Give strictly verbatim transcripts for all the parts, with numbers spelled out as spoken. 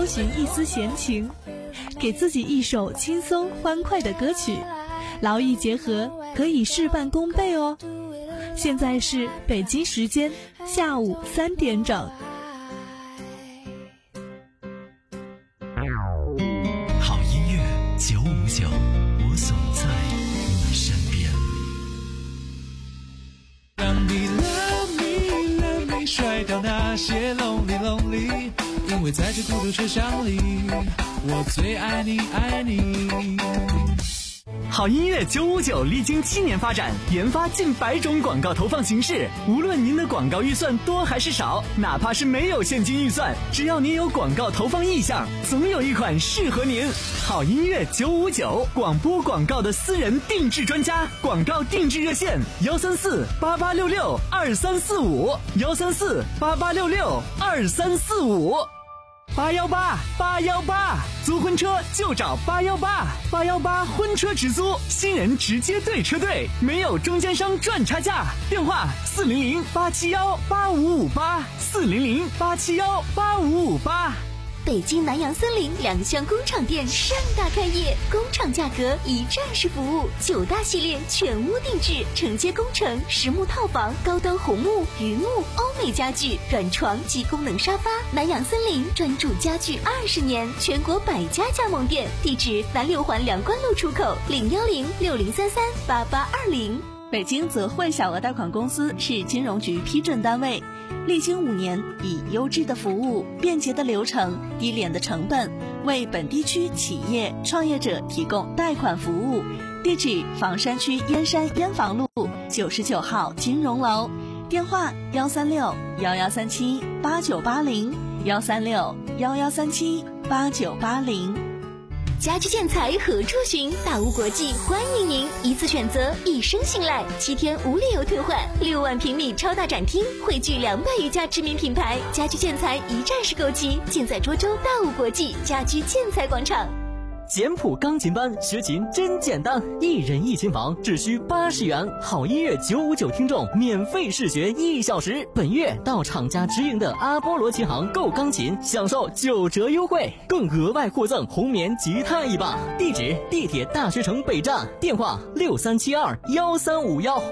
搜寻一丝闲情，给自己一首轻松欢快的歌曲，劳逸结合，可以事半功倍哦。现在是北京时间下午三点整。 好音乐九五九，我总在你身边。 让你 love me love me 甩掉那些 lonely lonely， 因为在这孤独车厢里，我最爱你爱你。 好音乐九五九历经七年发展，研发近百种广告投放形式。无论您的广告预算多还是少，哪怕是没有现金预算，只要您有广告投放意向，总有一款适合您。好音乐九五九，广播广告的私人定制专家，广告定制热线幺三四八八六六二三四五幺三四八八六六二三四五。八幺八八幺八，租婚车就找八幺八，八幺八婚车直租，新人直接对车队，没有中间商赚差价。电话四零零八七幺八五五八，四零零八七幺八五五八。 北京南洋森林两厢工厂店盛大开业，工厂价格一站式服务，九大系列全屋定制，承接工程、实木套房、高端红木、榆木、欧美家具、软床及功能沙发。南洋森林专注家具二十年，全国百家加盟店，地址南六环梁关路出口，零幺零六零三三八八二零。 北京泽汇小额贷款公司是金融局批准单位，历经五年，以优质的服务、便捷的流程、低廉的成本，为本地区企业创业者提供贷款服务。地址：房山区燕山燕房路九十九号金融楼，电话：幺三六幺幺三七八九八零幺三六幺幺三七八九八零。 家居建材何处寻？大屋国际欢迎您，一次选择，一生信赖，七天无理由退换，六万平米超大展厅，汇聚两百余家知名品牌，家居建材一站式购齐，尽在涿州大屋国际家居建材广场。 简谱钢琴班学琴真简单，一人一琴房只需八十元。好音乐九五九听众免费试学一小时。本月到厂家直营的阿波罗琴行购钢琴，享受九折优惠，更额外获赠红棉吉他一把。地址：地铁大学城北站，电话六三七二幺三五幺。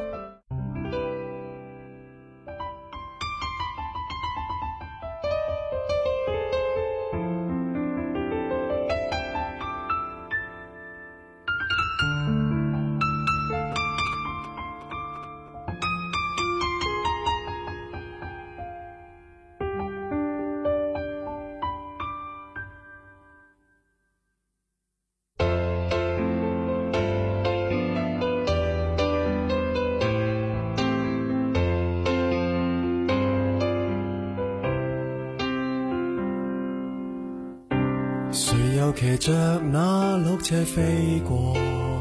誰又騎着那綠車飛過，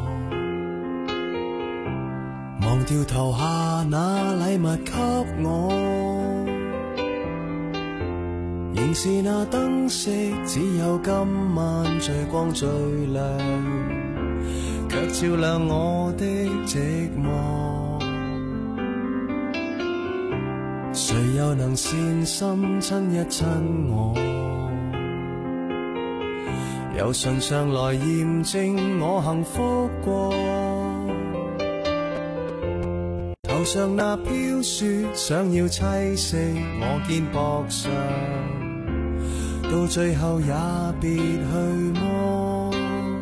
忘掉投下那禮物給我，仍是那燈飾，只有今晚最光最亮，卻照亮我的寂寞。誰又能善心親一親我，由唇上來驗證我幸福過，頭上那飄雪想要棲息我肩膊上，到最後也別去麼。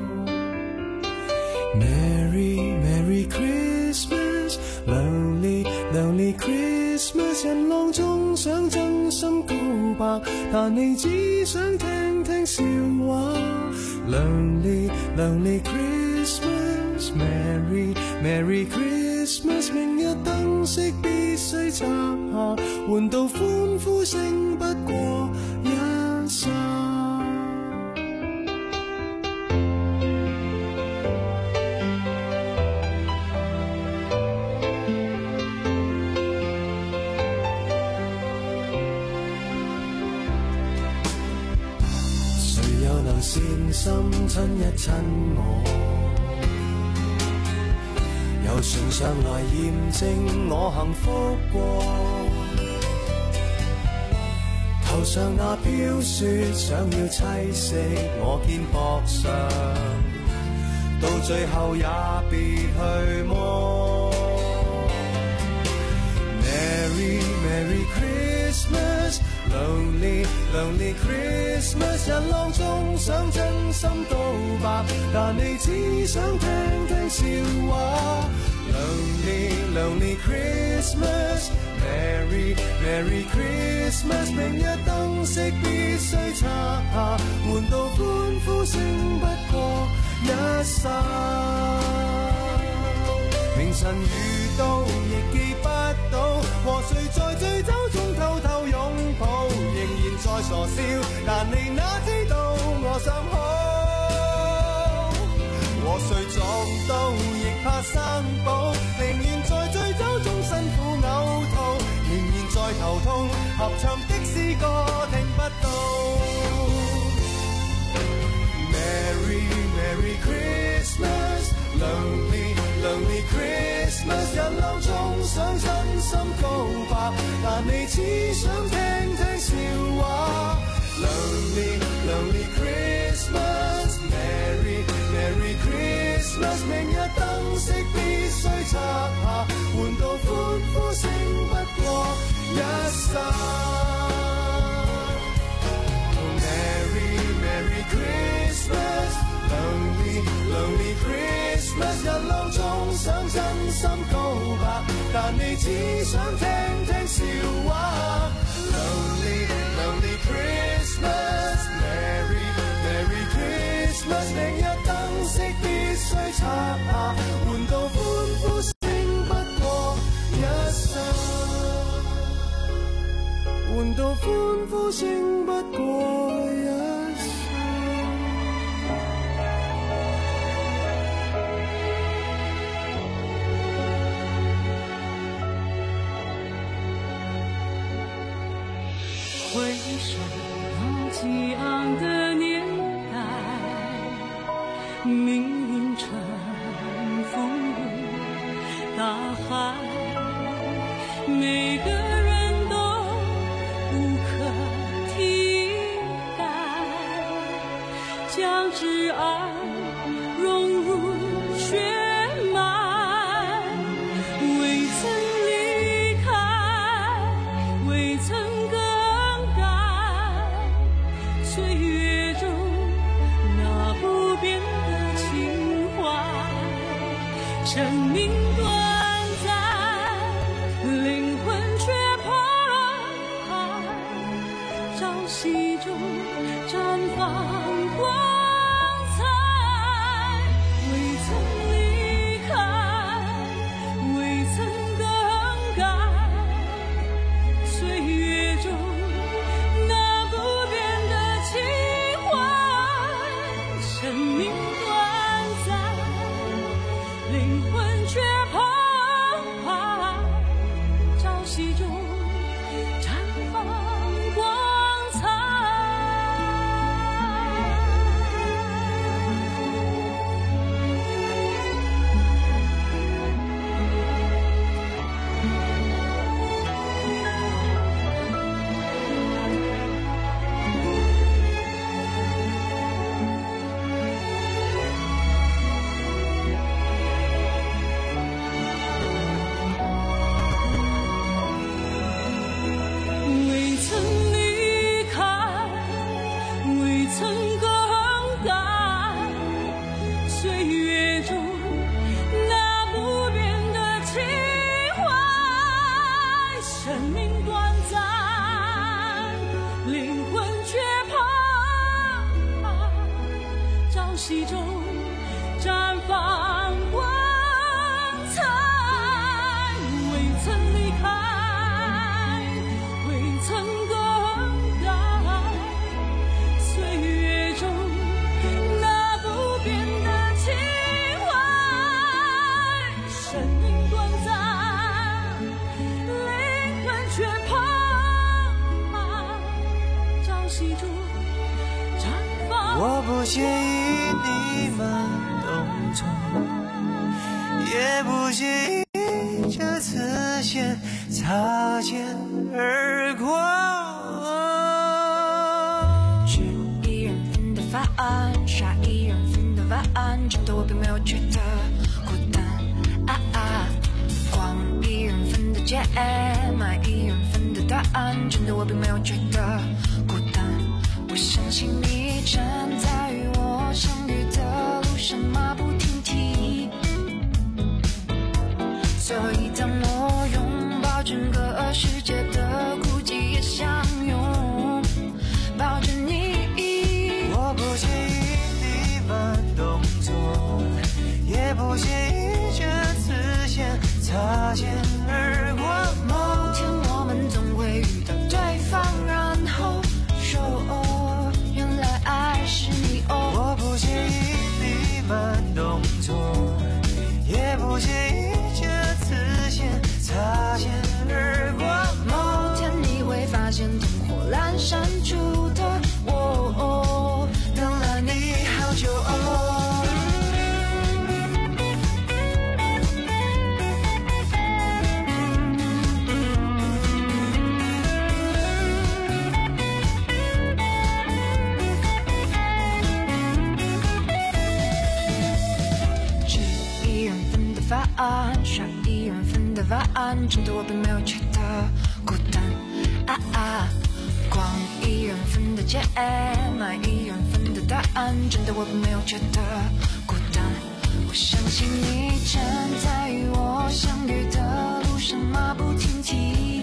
Merry Merry Christmas Lonely Lonely Christmas， 人浪中想真心告白，但你只想聽聽笑話。Lonely Lonely Christmas Merry Merry Christmas， 明日燈飾必須拆下，換到歡呼聲不過一剎。善心親一親我，由唇上來驗證我幸福過，頭頭上那飄雪想要棲息我肩膊上，到最後也別去摸。Merry Merry Christmas Lonely Lonely Christmas 人浪中想真心告白，但你只想聽聽笑話。Lonely Lonely Christmas Merry Merry Christmas 明日燈飾必須拆下，換到歡呼聲不過一剎。明晨遇到亦記不到，和誰在醉酒中偷偷擁抱，仍然在傻笑，但你哪知道我想好。和誰撞到亦怕生保，寧願在醉酒中辛苦嘔吐，仍然在頭痛，合唱的詩歌聽不到。Merry Merry Christmas Lonely Lonely Christmas 人浪中想真心告白，但你只想聽聽笑話。Lonely Lonely Christmas Merry Merry Christmas 明日燈飾必須拆下，換到歡呼聲不過一剎。Merry Merry Christmas Lonely Lonely Christmas 人浪中想真心告白，但你只想聽聽笑話。Lonely Lonely Christmas Merry Merry Christmas 明日燈飾必須拆下，換到歡呼聲不過一剎，換到歡呼聲不過一剎。 回首那激昂的年代，命运沉浮大海，每个人都无可替代，将挚爱融入血脉，未曾离开，未曾更改，岁月中那不变的情怀。生命短暂，灵魂却澎湃，朝夕中绽放光彩。未曾离开，未曾更改，岁月中那不变的情怀。生命短暂，灵魂却澎湃，朝夕中绽放光彩。未曾离开，未曾更改，岁月中那不变的情怀。生命短暂，灵魂却澎湃，朝夕中绽放光彩。未曾离开，未曾更改，岁月中那不变的情怀。生命短暂，灵魂却澎湃，朝夕中绽放。 我不介意你们懂错，也不介意这次先擦肩而过。 解，买一缘分的答案，真的我并没有觉得孤单。我相信你站在与我相遇的路上马不停蹄，所以当我拥抱整个世界的孤寂也相拥抱着你。 我不介意你慢动作，也不介意这次先擦肩而过。 某天我们总会遇到对方，然后说哦，原来爱是你哦。 我不介意你慢动作，也不介意这次先擦肩而过。 某天你会发现灯火阑珊处的我、哦、等了你好久哦。法案，刷一缘分的法案，真的我并没有觉得孤单啊啊！逛一缘分的街，买一缘分的答案，真的我并没有觉得孤单。我相信你站在与我相遇的路上马不停蹄，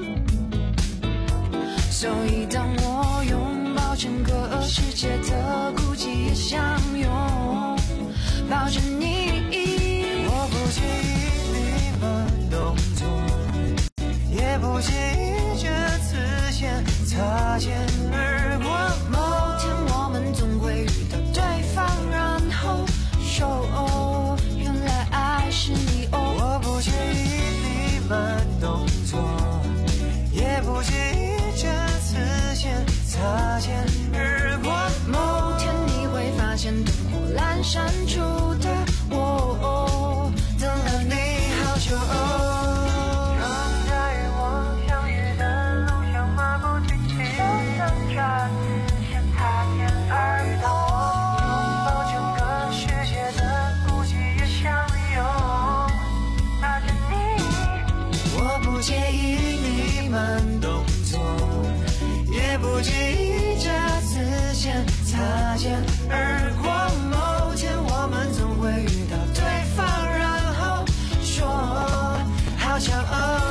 所以当我拥抱整个世界的孤寂也相拥抱着你。 我不介意你慢动作，也不介意这次先擦肩而过。 某天我们总会遇到对方，然后说哦，原来爱是你哦。 我不介意你慢动作，也不介意这次先擦肩而过。 某天你会发现灯火阑珊处的我、哦，等了你好久哦。 站在与我相遇的路上马不停蹄，挣扎之间擦肩而过。拥抱整个世界的孤寂也相拥抱着你。我不介意你慢动作，也不介意这次先擦肩而过。某天我们总会遇到对方，然后说好骄傲。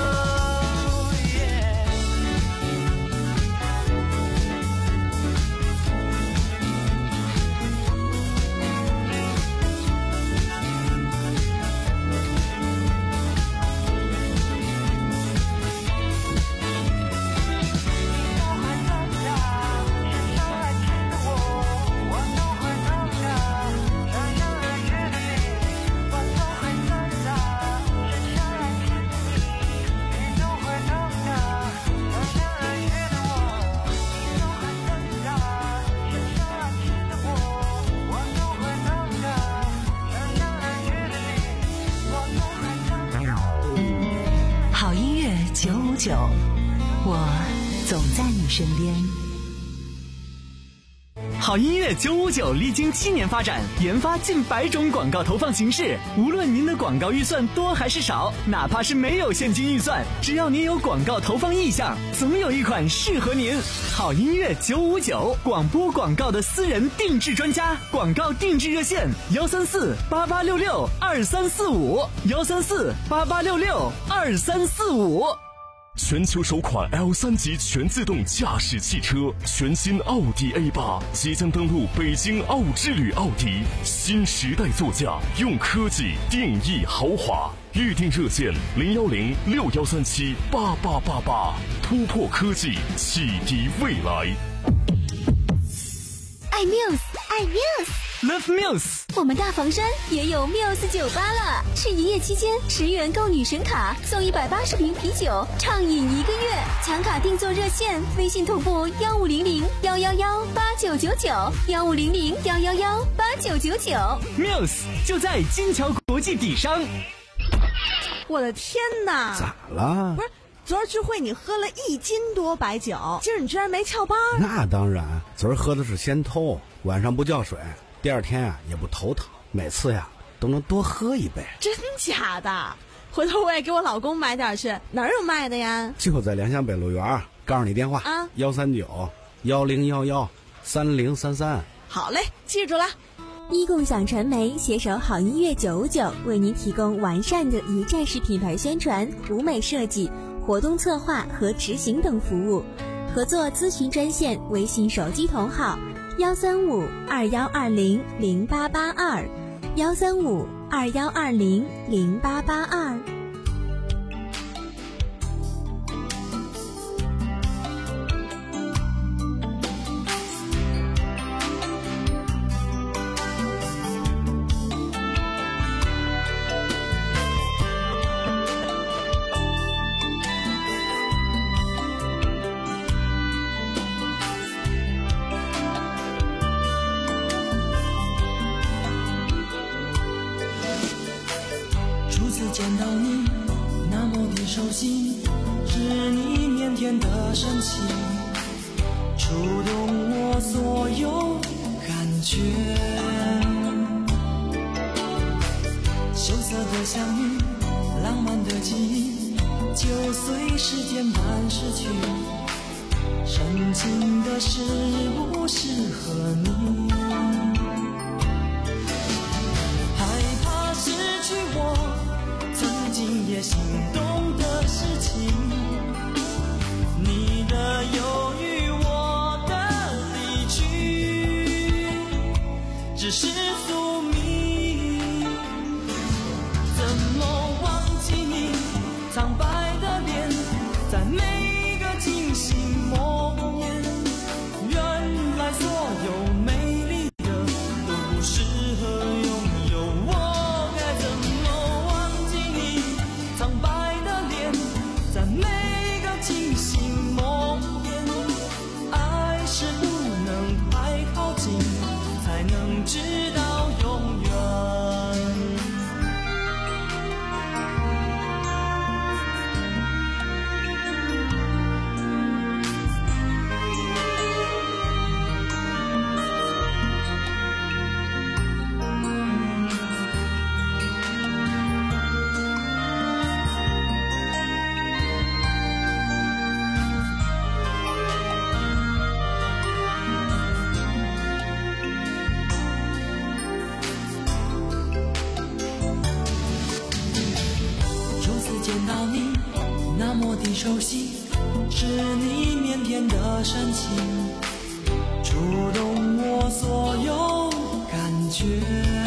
好音乐九五九，我总在你身边。 好音乐九五九历经七年发展，研发近百种广告投放形式。无论您的广告预算多还是少，哪怕是没有现金预算，只要您有广告投放意向，总有一款适合您。好音乐九五九，广播广告的私人定制专家，广告定制热线：幺三四八八六六二三四五，幺三四八八六六二三四五。 全球首款 L 三 级全自动驾驶汽车，全新奥迪 A 八即将登陆北京奥之旅奥迪，新时代座驾，用科技定义豪华。预订热线零幺零六幺三七八八八八，突破科技，启迪未来。 爱 Muse， 爱 Muse。Love Muse， 我们大房山也有 Muse 酒吧了，是营业期间十元购女神卡送一百八十瓶啤酒，畅饮一个月。抢卡订座热线：微信同步幺五零零幺幺幺八九九九，幺五零零幺幺幺八九九九。 Muse 就在金桥国际底商。 我的天哪！ 咋了？ 不是。昨儿聚会你喝了一斤多白酒，今儿你居然没翘班？ 那当然，昨儿喝的是仙偷，晚上不叫水，第二天啊也不头疼，每次呀都能多喝一杯。 真假的？ 回头我也给我老公买点去。哪儿有卖的呀？ 就在良乡北路园，告诉你电话啊， 幺三九幺零幺幺三零三三。 好嘞，记住了。 一共享传媒携手好音乐九五九，为您提供完善的一站式品牌宣传、舞美设计、活动策划和执行等服务。合作咨询专线：微信手机同号幺三五二幺二零零八八二，幺三五二幺二零零八八二。 见到你那么的熟悉，是你腼腆的神情，触动我所有感觉。羞涩的相遇，浪漫的记忆，就随时间般逝去。深情的事物适合你，害怕失去我曾经也心动的事情，你的犹豫，我的离去，只是宿命。怎么忘记你苍白的脸，在每个惊醒梦魇，原来所有美丽的都不适合拥有我。惊醒梦魇，爱是不能太靠近，才能知道永远。见到你那么的熟悉，是你腼腆的神情，触动我所有感觉。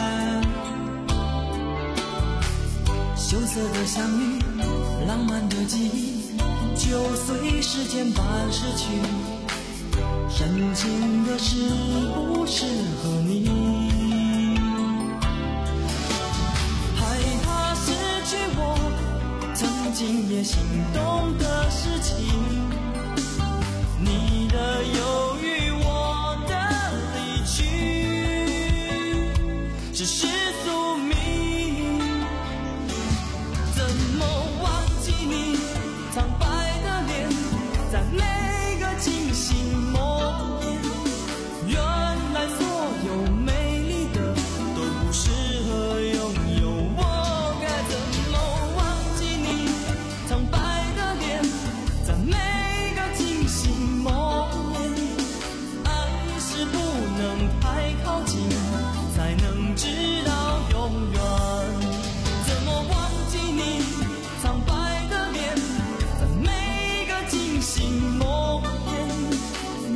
羞涩的相遇，浪漫的记忆，就随时间般逝去。深情的事不适合你，曾经也心动的事情，你的犹豫，我的离去，只是宿命。怎么忘记你苍白的脸，在每个惊醒梦魇，原来所有美丽的都不适合拥有我。苍白的脸，在每个惊醒梦魇，爱是不能太靠近，才能知道永远。怎么忘记你苍白的脸，在每个惊醒梦魇，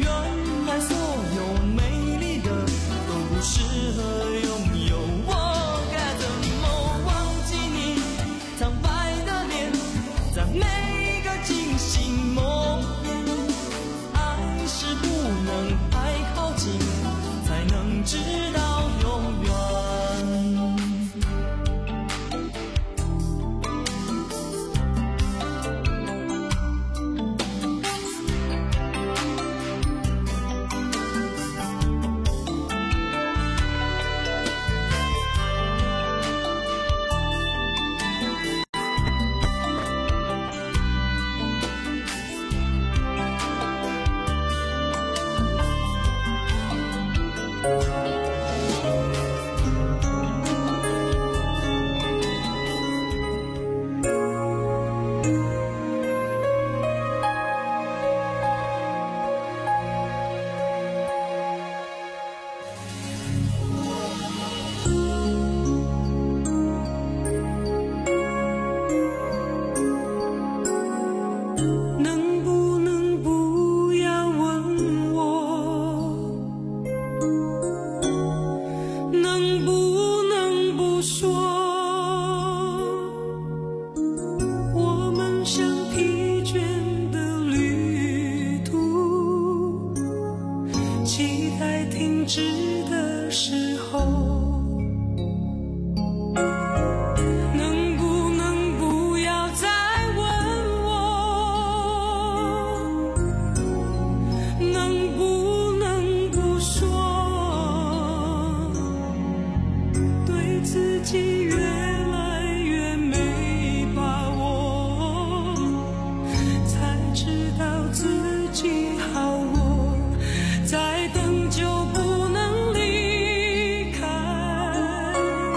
能不能不要问我，能不能不说，我们像疲倦的旅途，期待停止的时候。自己越来越没把握，才知道自己好弱，再等就不能离开，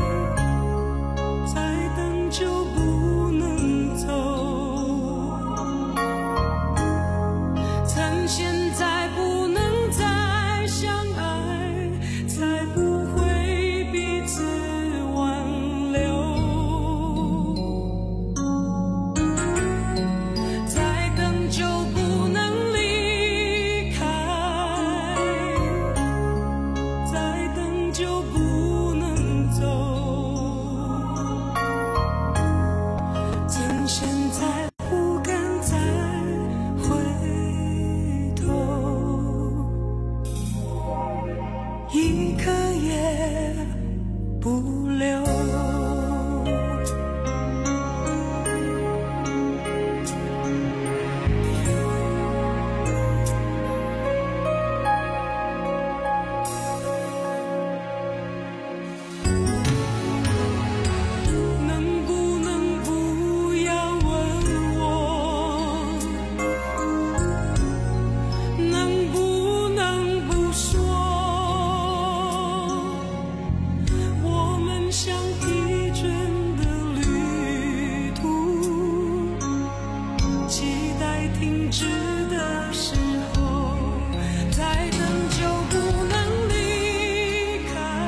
再等就不能走，趁现在不能再相爱，才不会彼此就不能走，趁现在不敢再回头，一刻也不留。停止的时候，再等就不能离开，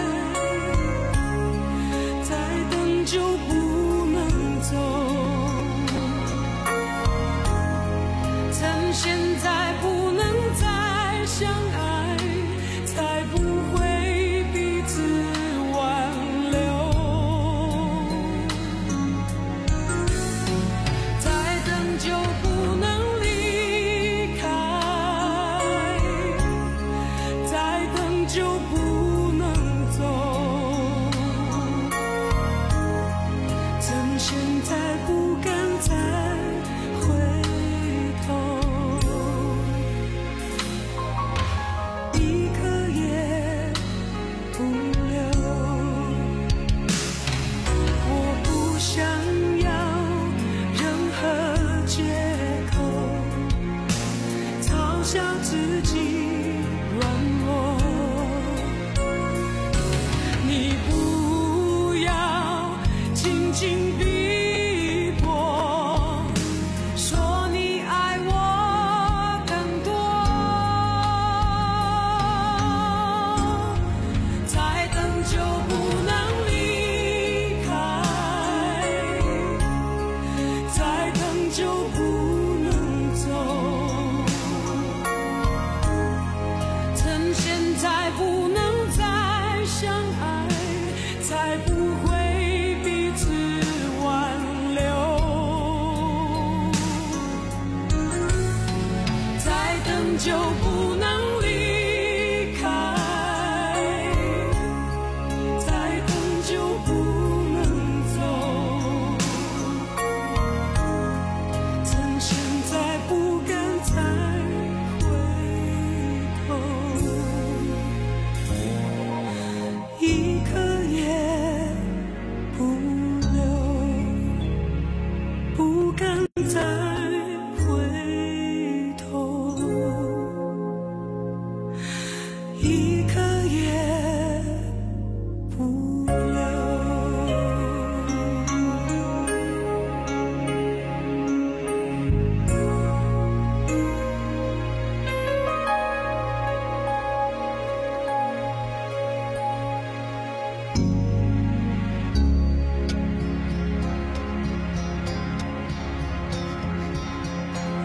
再等就不能走，趁现在不能再相爱，才不会彼此挽留，再等就不就不能走，趁现在不敢再回头。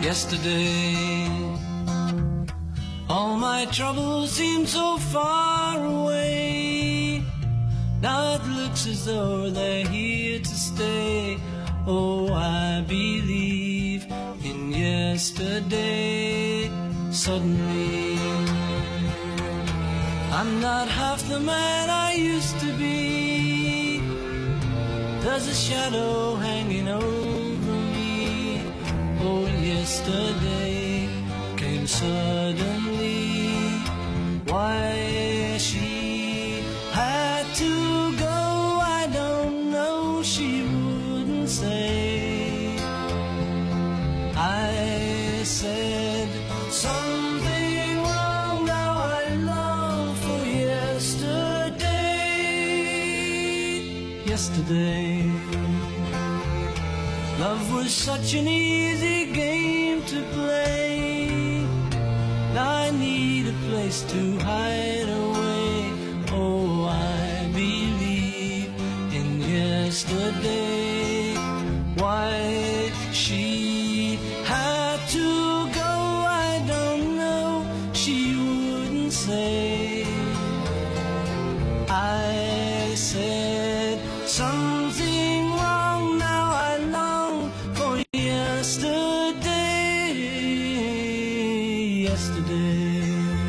Yesterday, all my troubles seem so far away. Now it looks as though they're here to stay. Oh, I believe in yesterday. Suddenly, I'm not half the man I used to be. There's a shadow hanging over me. Oh, yesterday came suddenly. Why she had to go, I don't know. She wouldn't say. I said something wrong. Now I long for yesterday. Yesterday, love was such an easy game to play. Now I need a place to hide away. Oh, I believe in yesterday. Why she had to go, I don't know. She wouldn't say. I said something wrong. Now I long for yesterday. Yesterday,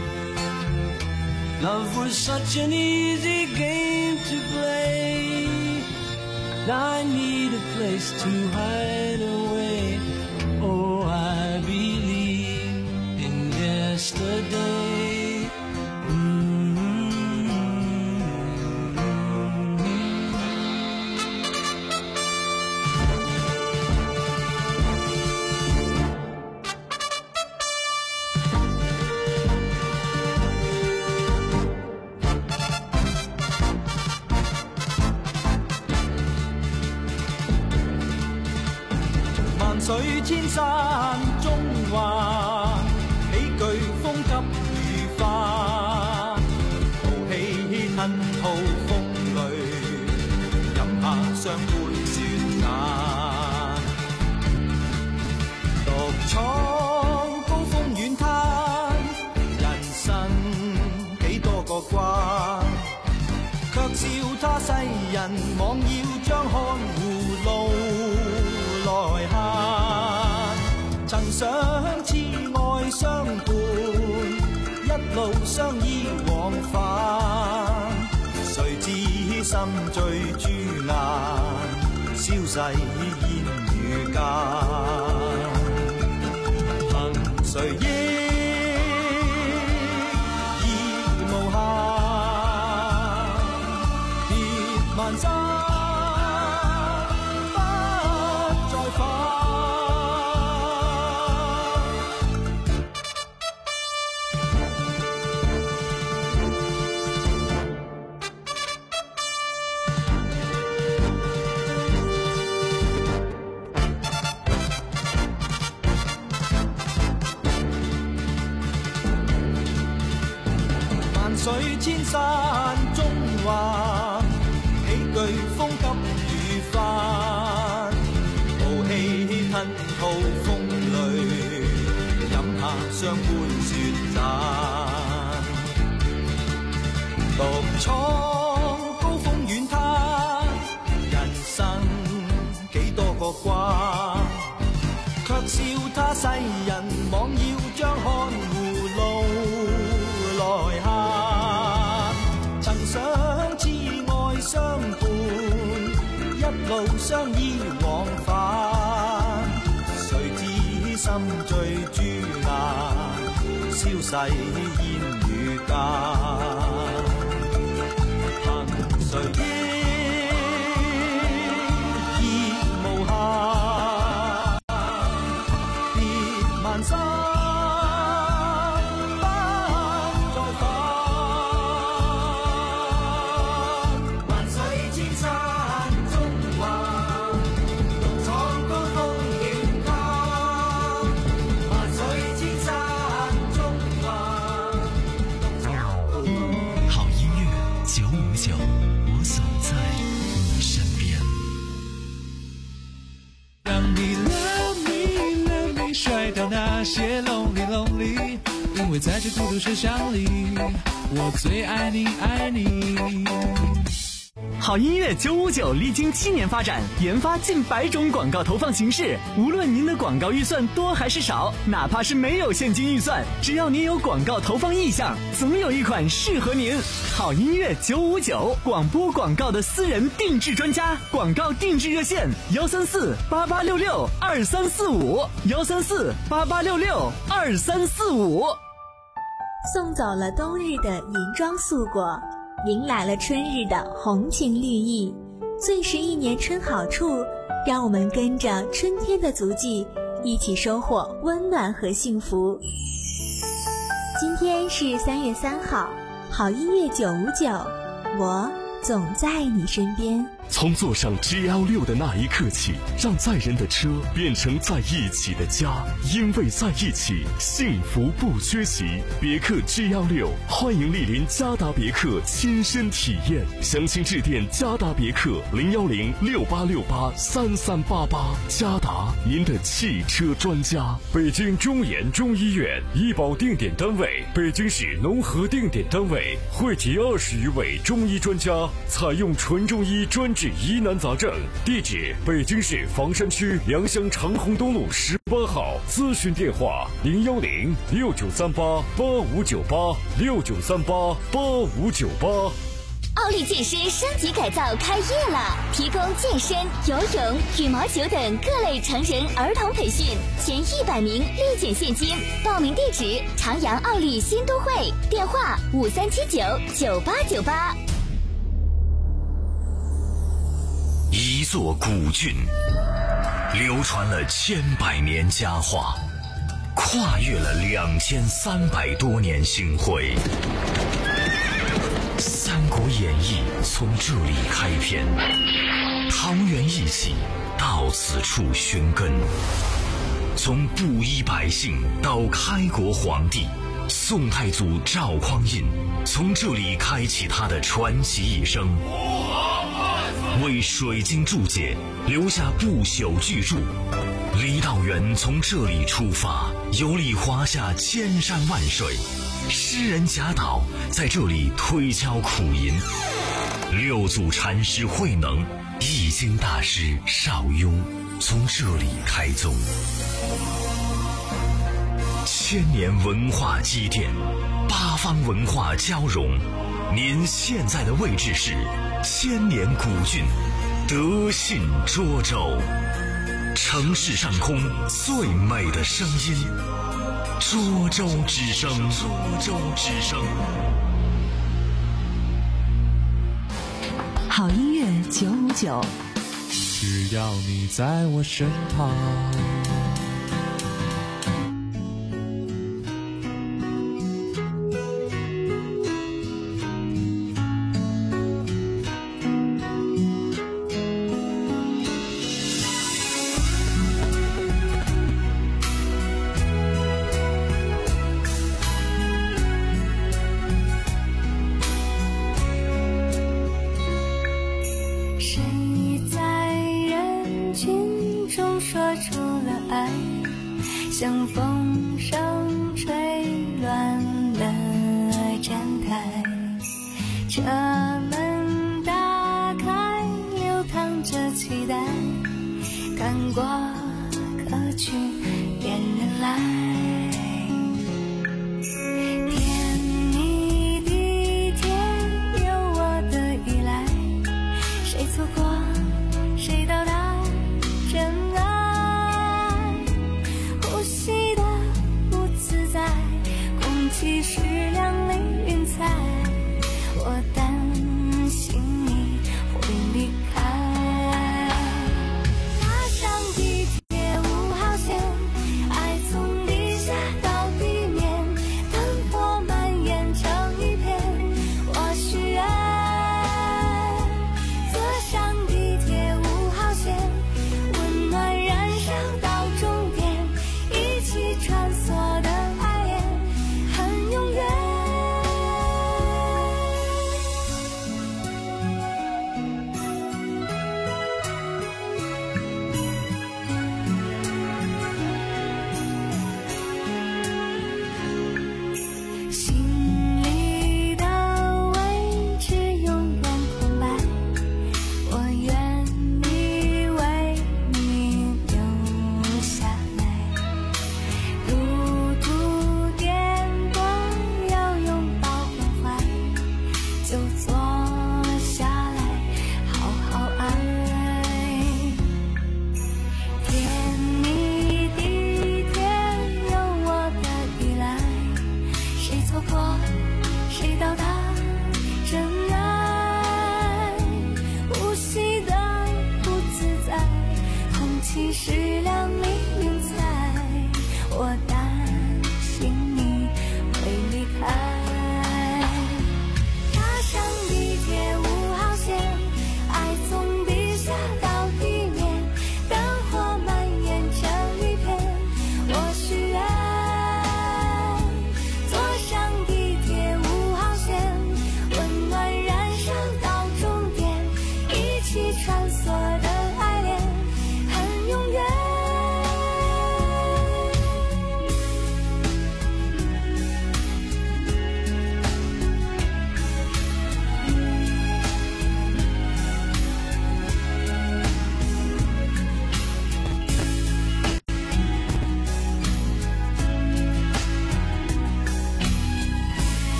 love was such an easy game to play. Now I need a place to hide away. Oh, I believe in yesterday. 水千山中華，喜劇風急如花，豪氣吞吐風雷，飲下雙杯雪眼，獨闖高峰遠灘，人生幾多個關，卻笑他世人妄要將看護路來行。曾想痴愛相伴，一路相依往返，誰知心醉朱顏，消逝煙雨間。憑誰憶已無限，別萬山不再返。水千山中華，喜劇風急雨翻，豪氣吞吐風雷，飲下雙杯雪盞，獨闖高峰遠灘，人生幾多個關，卻笑他世人妄要將看護路來行。想痴愛相伴，一路相依往返，誰知心醉朱顏，消逝煙雨間。憑誰憶已無限，別萬山我总在你身边。 让你 love me love me 帅到些 lonely lonely， 因为在这孤独世想里，我最爱你爱你。 好音乐九五九历经七年发展，研发近百种广告投放形式。无论您的广告预算多还是少，哪怕是没有现金预算，只要您有广告投放意向，总有一款适合您。好音乐九五九，广播广告的私人定制专家，广告定制热线：幺三四八八六六二三四五，幺三四八八六六二三四五。 送走了冬日的银装素裹，迎来了春日的红情绿意。最是一年春好处，让我们跟着春天的足迹，一起收获温暖和幸福。今天是三月三号，好音乐九五九，我总在你身边。 从坐上 G L 六 的那一刻起，让载人的车变成在一起的家，因为在一起，幸福不缺席。别克 G L 六， 欢迎莅临嘉达别克亲身体验，详情致电嘉达别克零幺零六八六八三三八八。嘉达，您的汽车专家。 北京中研中医院医保定点单位，北京市农合定点单位，汇集二十余位中医专家，采用纯中医专治疑难杂症。地址：北京市房山区良乡长虹东路十八号。咨询电话：零幺零六九三八八五九八六九三八八五九八。 奥利健身升级改造开业了，提供健身、游泳、羽毛球等各类成人、儿童培训，前一百名立减现金。报名地址：长阳奥利新都会，电话五三七九九八九八。 一座古郡，流传了千百年佳话，跨越了两千三百多年星辉。《三国演义》从这里开篇，桃园义气到此处寻根。从布衣百姓到开国皇帝，宋太祖赵匡胤从这里开启他的传奇一生，为水晶注解留下不朽巨著。李道元从这里出发，游历华夏千山万水。诗人贾岛在这里推敲苦吟，六祖禅师慧能、易经大师邵雍从这里开宗。千年文化积淀，八方文化交融。您现在的位置是千年古郡德信涿州，城市上空最美的声音，涿州之声。涿州之声。 好音乐九五九， 只要你在我身旁。 像风声吹乱了站台，车门打开，流淌着期待，看过客去，恋人来。甜蜜的甜，有我的依赖，谁错过，谁到达真爱。其实两泪云彩，我担心你会离开。搭上地铁五号线，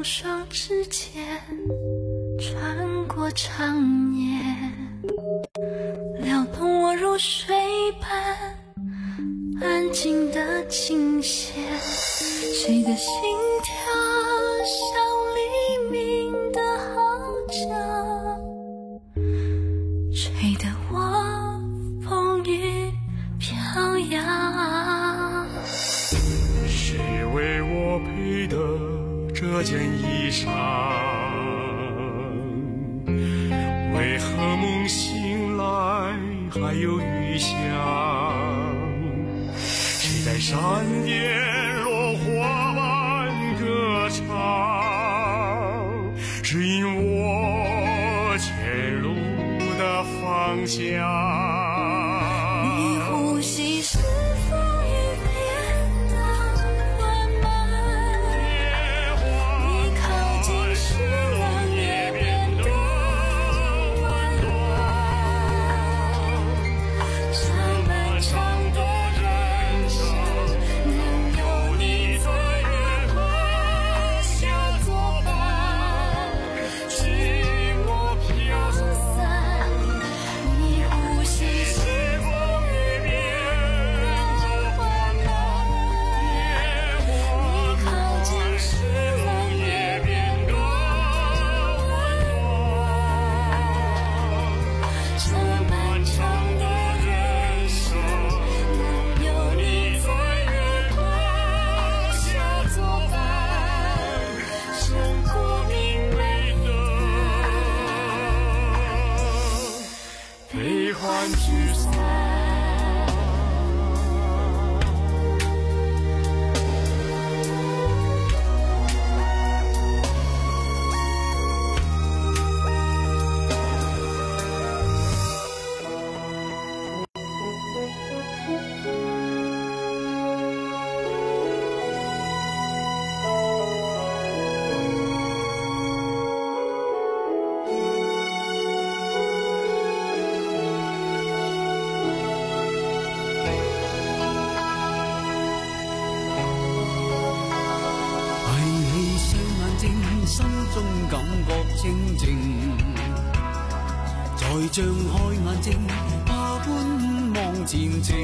无声之间穿过长夜，撩动我入睡般安静的琴弦，谁的心跳像黎明的号角，吹得我风雨飘摇。 谁为我配的这件衣裳？为何梦醒来还有余香？谁在山巅落花般歌唱？指引我前路的方向。 你呼吸是风雨变得缓慢，你靠近时冷也变得温暖。这漫长的人生，能有你在月光下作伴，寂寞飘散。你呼吸是悲欢聚散。 心中感覺清靜，再張開眼睛，怕觀望前程。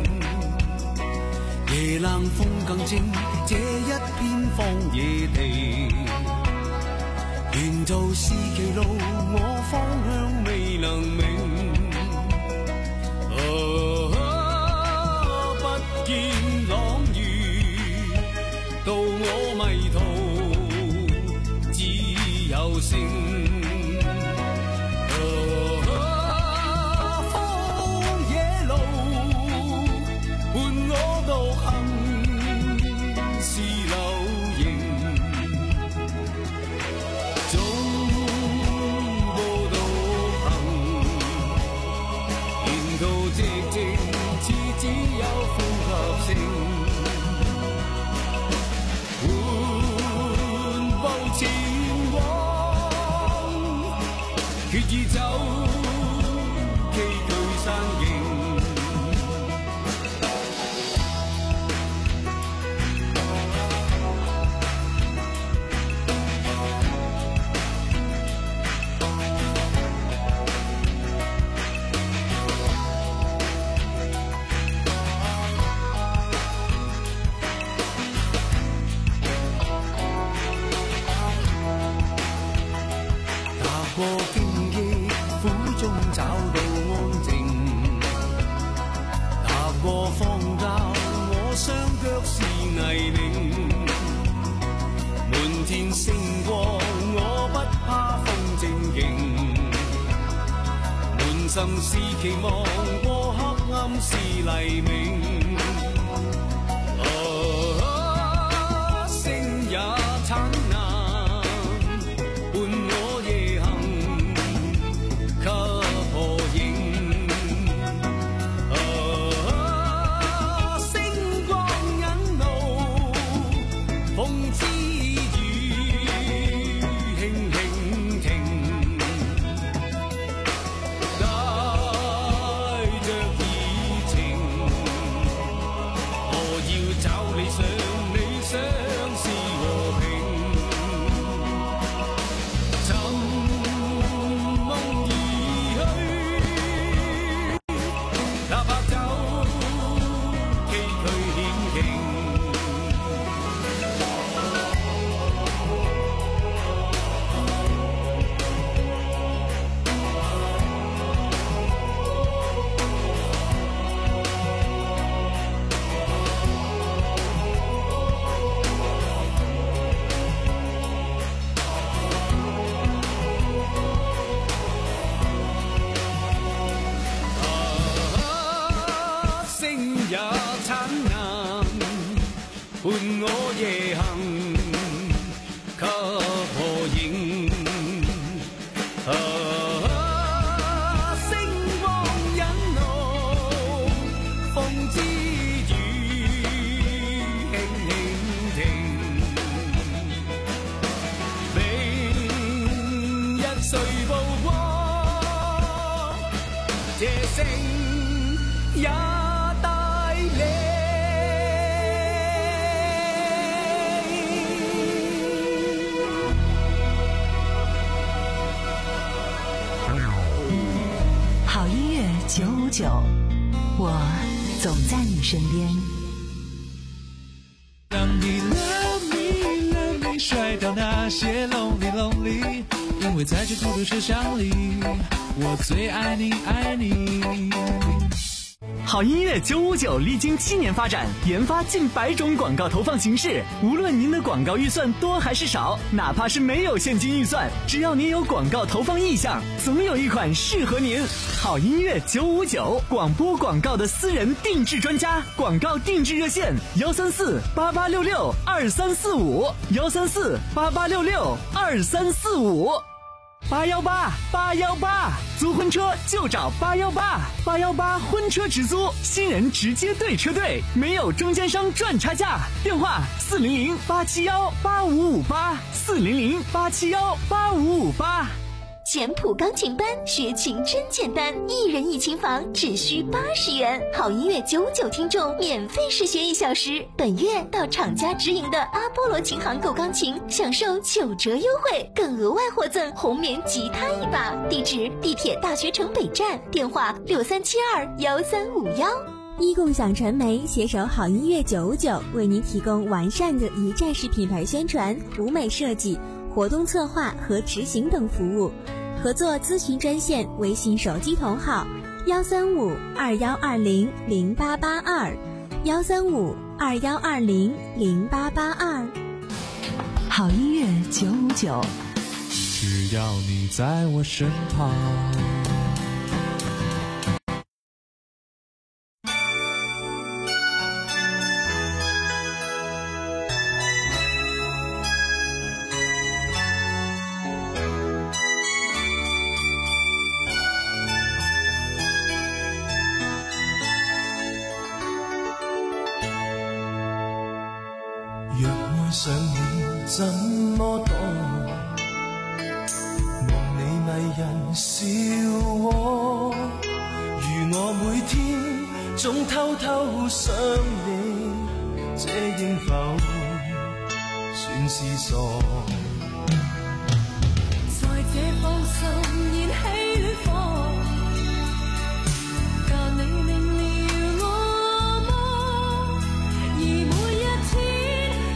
夜冷風更清，這一片荒野地，沿途是歧路，我方向未能明。啊，不見朗月，到我迷途。有聲，啊，荒野路伴我獨行是流螢，總步獨行，沿途寂靜似只有呼吸聲，緩步前往。決意走，崎嶇山徑。踏過荊棘，苦中找到安靜。踏過荒郊，我雙腳是泥濘。滿天星光，我不怕風正勁。滿心是期望，過黑暗是黎明。啊，星也燦爛。找理想，理想是和平。 伴我夜行給破影。啊，星光引路，風之雨輕輕停。明日誰曝光？這聲也帶領。 好音乐九五九，我总在你身边。 让你 love me love me 甩掉那些 lonely lonely， 因为在这孤独车厢里，我最爱你爱你。 好音乐九五九历经七年发展，研发近百种广告投放形式。无论您的广告预算多还是少，哪怕是没有现金预算，只要您有广告投放意向，总有一款适合您。好音乐九五九，广播广告的私人定制专家，广告定制热线：幺三四八八六六二三四五，幺三四八八六六二三四五。八幺八八幺八，租婚车就找八幺八，八幺八婚车直租，新人直接对车队，没有中间商赚差价。电话四零零八七幺八五五八，四零零八七幺八五五八。 简谱钢琴班学琴真简单，一人一琴房只需八十元。好音乐九五九听众免费试学一小时，本月到厂家直营的阿波罗琴行购钢琴，享受九折优惠，更额外获赠红棉吉他一把。地址：地铁大学城北站，电话六三七二幺三五幺。 一共享传媒携手好音乐九五九，为您提供完善的一站式品牌宣传、舞美设计、活动策划和执行等服务。合作咨询专线：微信手机同号幺三五二幺二零零八八二，幺三五二幺二零零八八二。 好音乐九五九， 只要你在我身旁。 若愛上你怎麼躲？望你迷人笑窩，如我每天總偷偷想你，這應否算是傻？ 在這放心燃起戀火，教你明了我麼？而每一天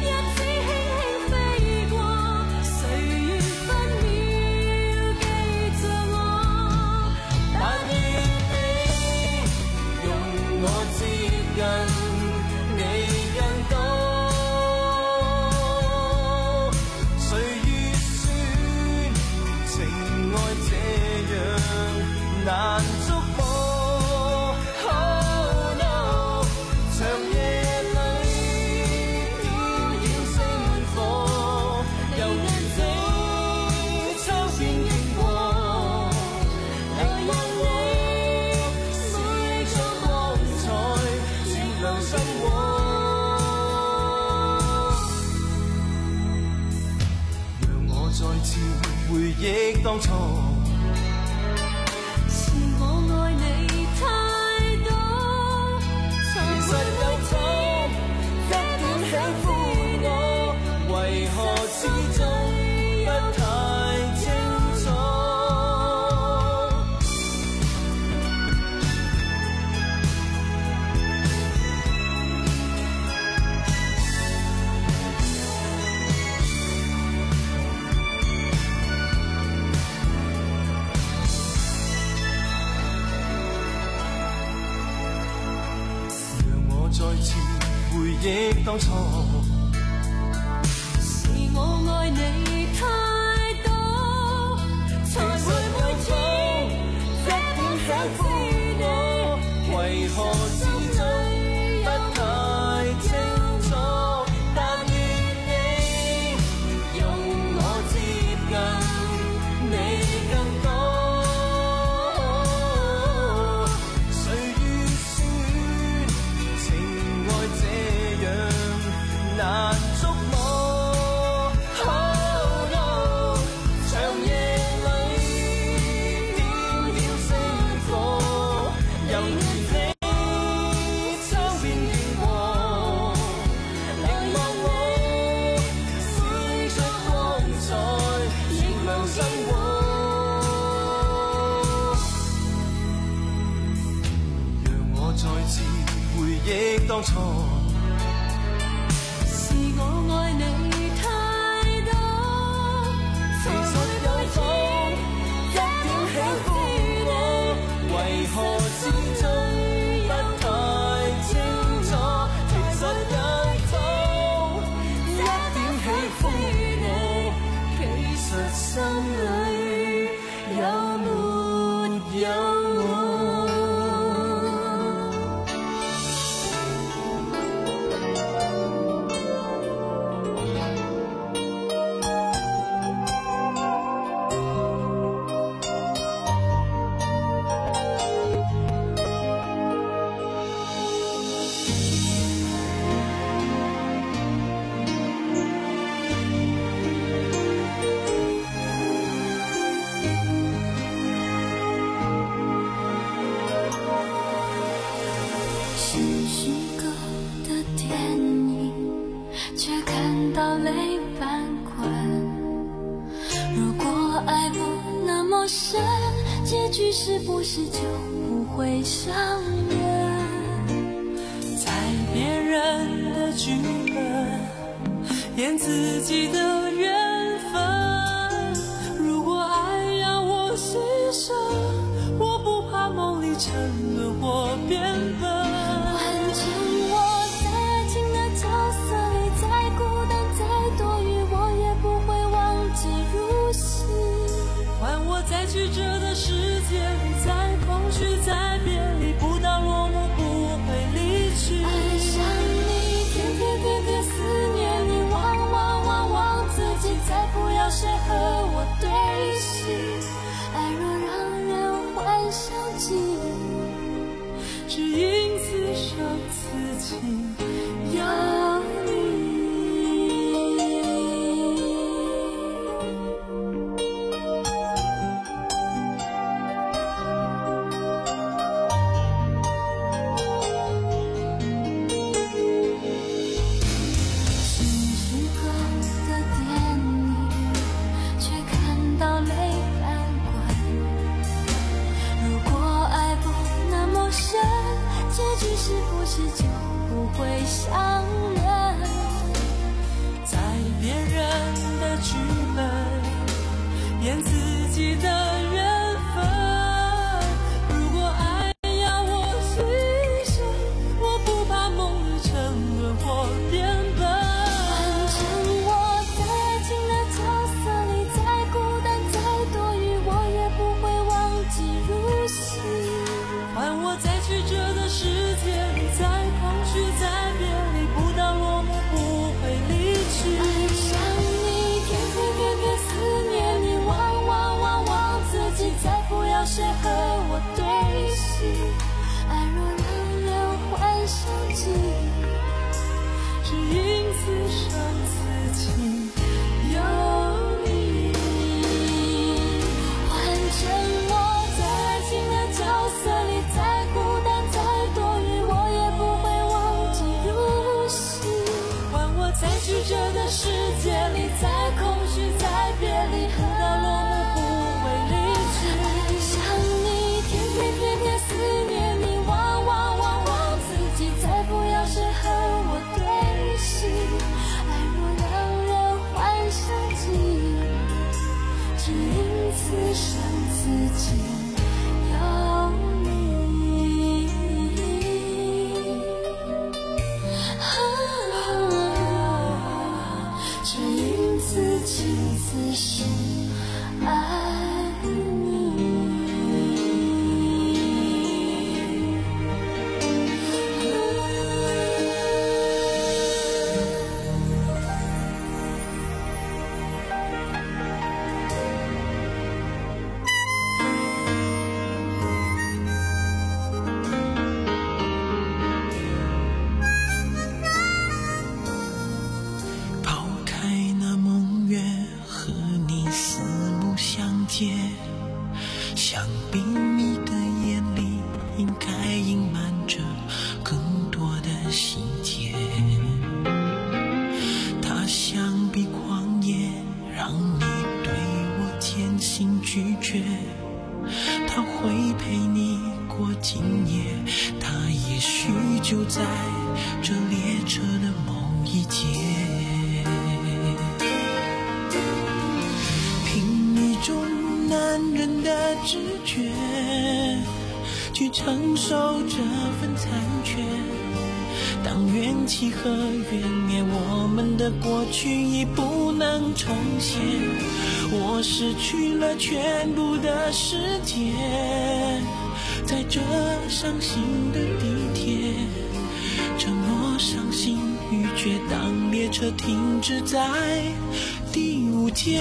難觸摸 Oh no 長夜裏飄染星火，由你秋天經過，來讓你每束光彩照亮心窩，讓我再次回憶當初。再次回憶當初， 是我愛你太多，才會每天一點想呼我，為何始終不太清楚？ 当初是我愛你太多， 其實有否一點喜歡我？為何始終不太清楚？其實有否一點喜歡我？其實心裏有沒有我？ 结局是不是就不会相认？ 在别人的剧本演自己的缘分，如果爱要我牺牲，我不怕梦里沉沦或变笨。 换成我在爱情的角色里，再孤单再多余，我也不会忘记如昔。 换我在曲折的世界里，在空虚在别离，不到落幕不会离去。 爱上你，天天天天思念你，忘忘忘忘自己，再不要谁和我对戏。爱若让人幻想记忆， 只因此生此情有你。 是不是就不会相认？ 在别人的剧本演自己的缘分，如果爱要我牺牲，我不怕梦里沉沦或变笨。 换成我在爱情的角色里，再孤单再多余，我也不会忘记如昔。 换我在曲折的世界里，在空虚在别离，不到落幕不会离去。 爱上你，天天天天思念你，忘忘忘忘自己，再不要谁和我对戏。爱若让人幻想记忆， 只因此生此情有你。 换成我在爱情的角色里，再孤隐瞒着更多的细节。它像比旷野，让你对我坚信拒绝。它会陪你过今夜，它也许就在这列车的某一节。凭一种男人的直觉去承受这份残缺，当怨气和怨灭，我们的过去已不能重现。我失去了全部的世界，在这伤心的地铁，沉默、伤心、欲绝，当列车停止在第五节。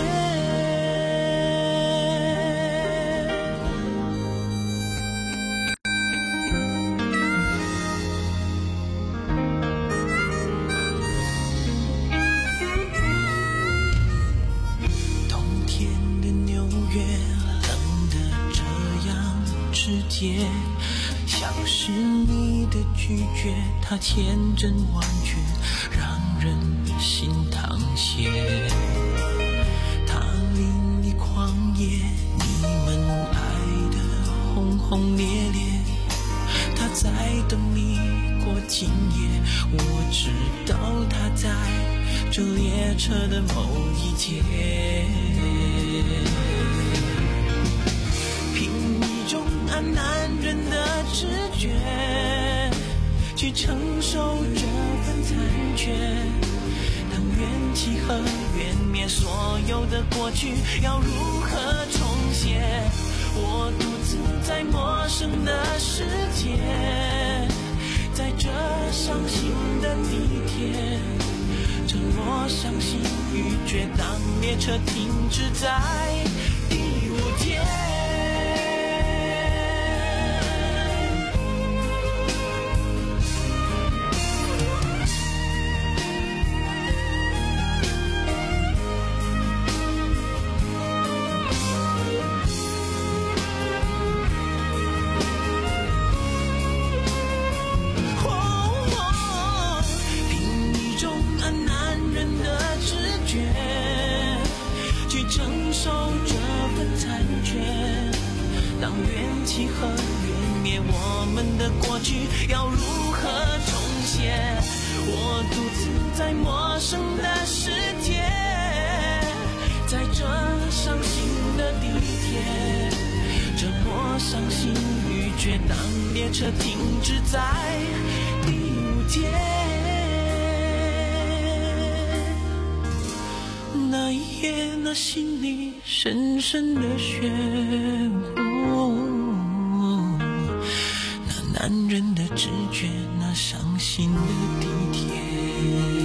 像是你的拒绝，它千真万确，让人心淌血。它淋漓狂野，你们爱的轰轰烈烈，它在等你过今夜。我知道它在这列车的某一节。凭男人的直觉去承受这份残缺，当怨气和怨灭，所有的过去要如何重写？我独自在陌生的世界，在这伤心的地铁，沉默、伤心、欲绝，当列车停止在第五节。当怨气和怨灭，我们的过去要如何重写？我独自在陌生的世界，在这伤心的地铁，沉默、伤心、欲绝，当列车停止在第五节。那一夜，那心里深深的漩涡，那男人的直觉，那伤心的地铁。